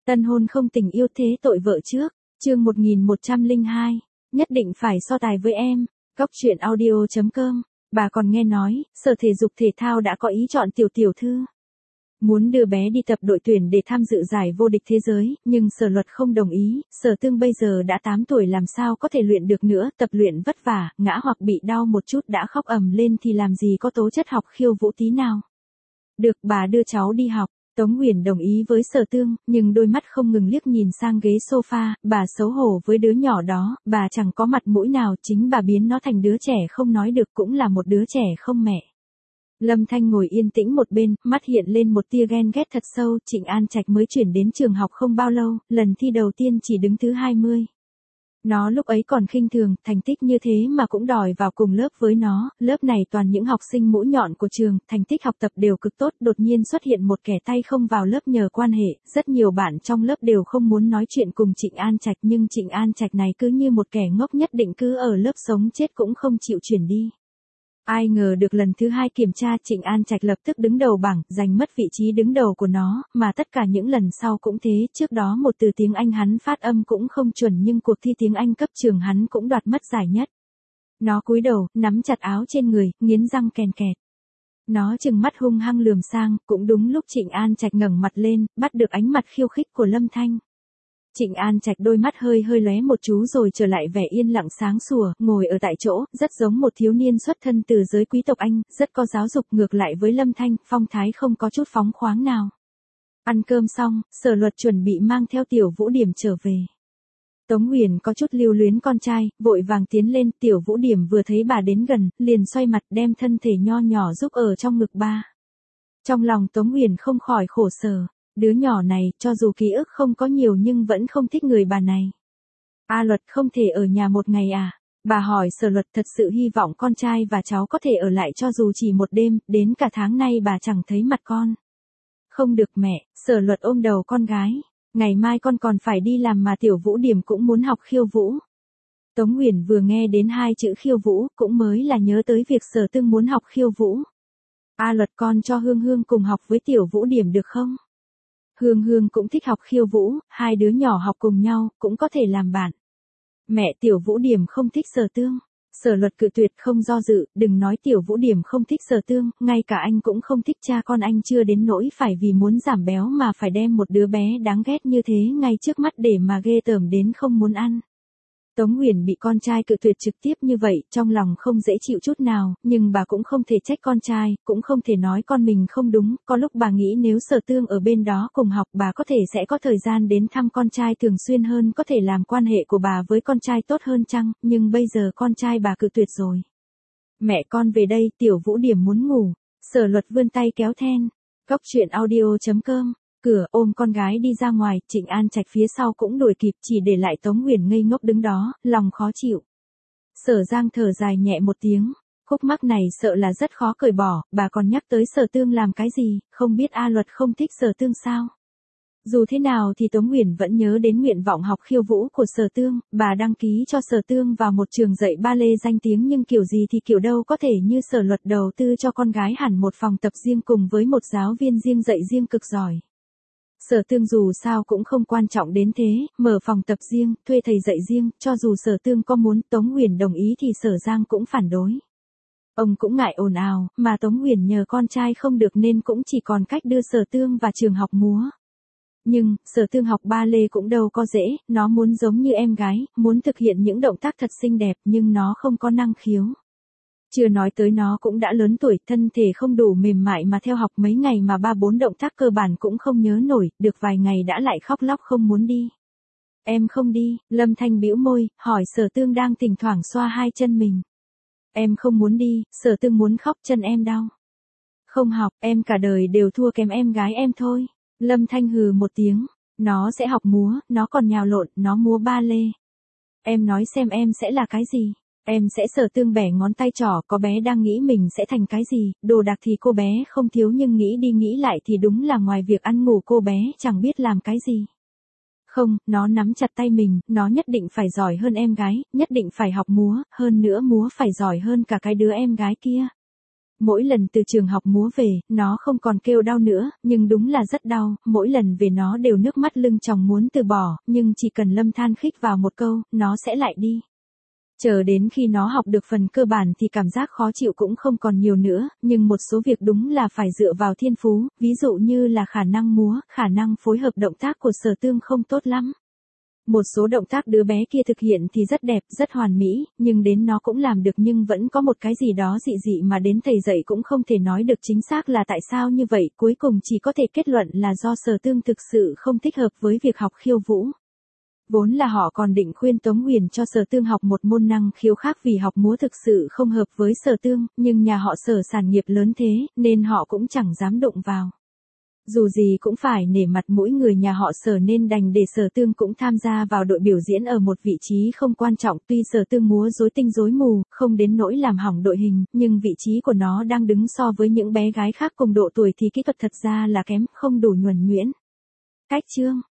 Tân hôn không tình yêu thế tội vợ trước, chương 1102, nhất định phải so tài với em, Góc truyện audio.com, bà còn nghe nói, Sở Thể dục Thể thao đã có ý chọn tiểu tiểu thư. Muốn đưa bé đi tập đội tuyển để tham dự giải vô địch thế giới, nhưng Sở Luật không đồng ý, Sở Tương bây giờ đã 8 tuổi làm sao có thể luyện được nữa, tập luyện vất vả, ngã hoặc bị đau một chút đã khóc ầm lên thì làm gì có tố chất học khiêu vũ tí nào. Được, bà đưa cháu đi học. Tống Huyền đồng ý với Sở Tương, nhưng đôi mắt không ngừng liếc nhìn sang ghế sofa, bà xấu hổ với đứa nhỏ đó, bà chẳng có mặt mũi nào, chính bà biến nó thành đứa trẻ không nói được cũng là một đứa trẻ không mẹ. Lâm Thanh ngồi yên tĩnh một bên, mắt hiện lên một tia ghen ghét thật sâu, Trịnh An Trạch mới chuyển đến trường học không bao lâu, lần thi đầu tiên chỉ đứng thứ 20. Nó lúc ấy còn khinh thường, thành tích như thế mà cũng đòi vào cùng lớp với nó, lớp này toàn những học sinh mũi nhọn của trường, thành tích học tập đều cực tốt, đột nhiên xuất hiện một kẻ tay không vào lớp nhờ quan hệ, rất nhiều bạn trong lớp đều không muốn nói chuyện cùng Trịnh An Trạch nhưng Trịnh An Trạch này cứ như một kẻ ngốc nhất định cứ ở lớp sống chết cũng không chịu chuyển đi. Ai ngờ được lần thứ 2 kiểm tra Trịnh An Trạch lập tức đứng đầu bảng, giành mất vị trí đứng đầu của nó, mà tất cả những lần sau cũng thế, trước đó một từ tiếng Anh hắn phát âm cũng không chuẩn nhưng cuộc thi tiếng Anh cấp trường hắn cũng đoạt mất giải nhất. Nó cúi đầu, nắm chặt áo trên người, nghiến răng kèn kẹt. Nó trừng mắt hung hăng lườm sang, cũng đúng lúc Trịnh An Trạch ngẩng mặt lên, bắt được ánh mặt khiêu khích của Lâm Thanh. Trịnh An Trạch đôi mắt hơi lóe một chú rồi trở lại vẻ yên lặng sáng sủa, ngồi ở tại chỗ, rất giống một thiếu niên xuất thân từ giới quý tộc Anh, rất có giáo dục, ngược lại với Lâm Thanh, phong thái không có chút phóng khoáng nào. Ăn cơm xong, Sở Luật chuẩn bị mang theo Tiểu Vũ Điểm trở về. Tống Huyền có chút lưu luyến con trai, vội vàng tiến lên, Tiểu Vũ Điểm vừa thấy bà đến gần, liền xoay mặt đem thân thể nho nhỏ giúp ở trong ngực ba. Trong lòng Tống Huyền không khỏi khổ sở. Đứa nhỏ này, cho dù ký ức không có nhiều nhưng vẫn không thích người bà này. A Luật không thể ở nhà một ngày à? Bà hỏi Sở Luật thật sự hy vọng con trai và cháu có thể ở lại cho dù chỉ một đêm, đến cả tháng nay bà chẳng thấy mặt con. Không được mẹ, Sở Luật ôm đầu con gái. Ngày mai con còn phải đi làm mà Tiểu Vũ Điểm cũng muốn học khiêu vũ. Tống Huyền vừa nghe đến 2 chữ khiêu vũ, cũng mới là nhớ tới việc Sở Tương muốn học khiêu vũ. A Luật con cho Hương Hương cùng học với Tiểu Vũ Điểm được không? Hương Hương cũng thích học khiêu vũ, 2 đứa nhỏ học cùng nhau, cũng có thể làm bạn. Mẹ Tiểu Vũ Điểm không thích Sở Tương. Sở Luật cự tuyệt không do dự, đừng nói Tiểu Vũ Điểm không thích Sở Tương, ngay cả anh cũng không thích, cha con anh chưa đến nỗi phải vì muốn giảm béo mà phải đem một đứa bé đáng ghét như thế ngay trước mắt để mà ghê tởm đến không muốn ăn. Tống Huyền bị con trai cự tuyệt trực tiếp như vậy, trong lòng không dễ chịu chút nào, nhưng bà cũng không thể trách con trai, cũng không thể nói con mình không đúng, có lúc bà nghĩ nếu Sở Tương ở bên đó cùng học bà có thể sẽ có thời gian đến thăm con trai thường xuyên hơn, có thể làm quan hệ của bà với con trai tốt hơn chăng, nhưng bây giờ con trai bà cự tuyệt rồi. Mẹ con về đây, Tiểu Vũ Điểm muốn ngủ. Sở Luật vươn tay kéo then. Góc truyện audio.com. Cửa ôm con gái đi ra ngoài, Trịnh An Trạch phía sau cũng đuổi kịp, chỉ để lại Tống Huyền ngây ngốc đứng đó, lòng khó chịu. Sở Giang thở dài nhẹ một tiếng, khúc mắc này sợ là rất khó cởi bỏ, bà còn nhắc tới Sở Tương làm cái gì, không biết A Luật không thích Sở Tương sao? Dù thế nào thì Tống Huyền vẫn nhớ đến nguyện vọng học khiêu vũ của Sở Tương, bà đăng ký cho Sở Tương vào một trường dạy ballet danh tiếng nhưng kiểu gì thì kiểu đâu có thể như Sở Luật đầu tư cho con gái hẳn một phòng tập riêng cùng với một giáo viên riêng dạy riêng cực giỏi. Sở Tương dù sao cũng không quan trọng đến thế, mở phòng tập riêng, thuê thầy dạy riêng, cho dù Sở Tương có muốn Tống Huyền đồng ý thì Sở Giang cũng phản đối. Ông cũng ngại ồn ào, mà Tống Huyền nhờ con trai không được nên cũng chỉ còn cách đưa Sở Tương vào trường học múa. Nhưng, Sở Tương học ballet cũng đâu có dễ, nó muốn giống như em gái, muốn thực hiện những động tác thật xinh đẹp nhưng nó không có năng khiếu. Chưa nói tới nó cũng đã lớn tuổi, thân thể không đủ mềm mại mà theo học mấy ngày mà 3-4 động tác cơ bản cũng không nhớ nổi, được vài ngày đã lại khóc lóc không muốn đi. Em không đi, Lâm Thanh bĩu môi, hỏi Sở Tương đang thỉnh thoảng xoa 2 chân mình. Em không muốn đi, Sở Tương muốn khóc, chân em đau. Không học, em cả đời đều thua kém em gái em thôi. Lâm Thanh hừ một tiếng, nó sẽ học múa, nó còn nhào lộn, nó múa ballet. Em nói xem em sẽ là cái gì? Em sẽ Sở Tương bẻ ngón tay trỏ, có bé đang nghĩ mình sẽ thành cái gì, đồ đạc thì cô bé không thiếu nhưng nghĩ đi nghĩ lại thì đúng là ngoài việc ăn ngủ cô bé chẳng biết làm cái gì. Không, nó nắm chặt tay mình, nó nhất định phải giỏi hơn em gái, nhất định phải học múa, hơn nữa múa phải giỏi hơn cả cái đứa em gái kia. Mỗi lần từ trường học múa về, nó không còn kêu đau nữa, nhưng đúng là rất đau, mỗi lần về nó đều nước mắt lưng tròng muốn từ bỏ, nhưng chỉ cần Lâm than khích vào một câu, nó sẽ lại đi. Chờ đến khi nó học được phần cơ bản thì cảm giác khó chịu cũng không còn nhiều nữa, nhưng một số việc đúng là phải dựa vào thiên phú, ví dụ như là khả năng múa, khả năng phối hợp động tác của Sở Tương không tốt lắm. Một số động tác đứa bé kia thực hiện thì rất đẹp, rất hoàn mỹ, nhưng đến nó cũng làm được nhưng vẫn có một cái gì đó dị dị mà đến thầy dạy cũng không thể nói được chính xác là tại sao như vậy, cuối cùng chỉ có thể kết luận là do Sở Tương thực sự không thích hợp với việc học khiêu vũ. Vốn là họ còn định khuyên Tống Huyền cho Sở Tương học một môn năng khiếu khác vì học múa thực sự không hợp với Sở Tương, nhưng nhà họ Sở sản nghiệp lớn thế, nên họ cũng chẳng dám đụng vào. Dù gì cũng phải nể mặt mỗi người nhà họ Sở nên đành để Sở Tương cũng tham gia vào đội biểu diễn ở một vị trí không quan trọng, tuy Sở Tương múa rối tinh rối mù, không đến nỗi làm hỏng đội hình, nhưng vị trí của nó đang đứng so với những bé gái khác cùng độ tuổi thì kỹ thuật thật ra là kém, không đủ nhuần nhuyễn. Cách chương